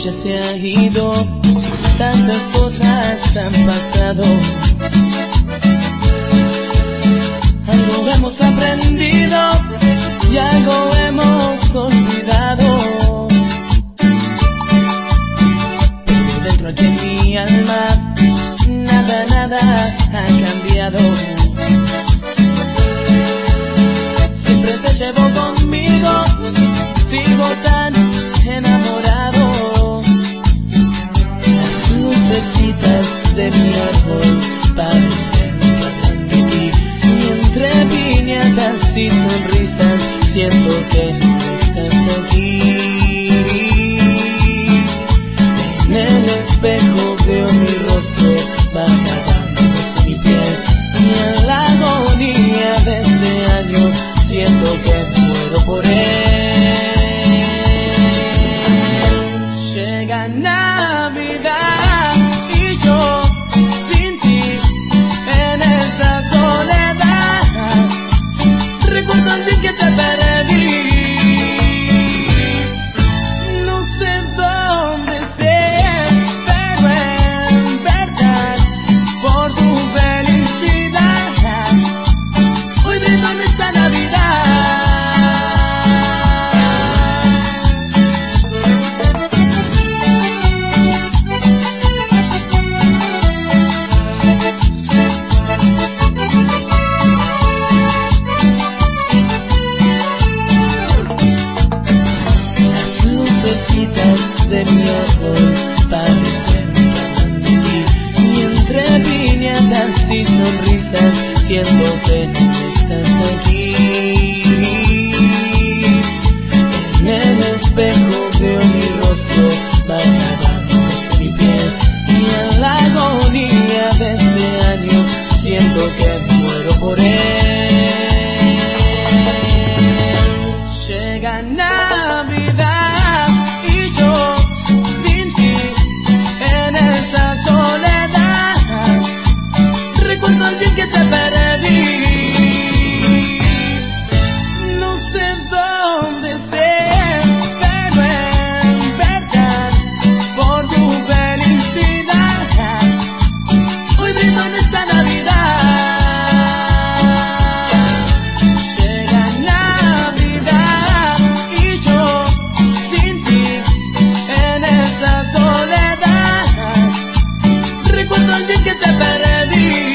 ella se ha ido, tantas cosas han pasado. Algo hemos aprendido y algo hemos olvidado. Pero dentro aquí en mi alma nada ha cambiado. Siempre te llevo conmigo, sigo tan enamorado. Las lucecitas de mi árbol parecen que hablan de ti, y entre piñatas y sonrisas siento que estás aquí. En el espejo veo mi rostro bajándose mi piel, y en la agonía de este año siento que muero por él. Llega Navidad y yo sin ti en esta soledad. Recuerdo al día que te perdí. No sé dónde estés, pero en verdad por tu felicidad hoy brindo en esta Navidad. De mi árbol parecen que hablan de ti, y entre piñatas y sonrisas siento que estás aquí. En el espejo veo mi rostro bajándose mi piel, y en la agonía de este año siento que muero por él. Llega Navidad y yo sin ti en esta soledad. Recuerdo el día que te perdí. No sé dónde estés, pero en verdad por tu felicidad hoy brindo en esta Navidad. Llega Navidad y yo sin ti en esta soledad. Recuerdo el día que te perdí.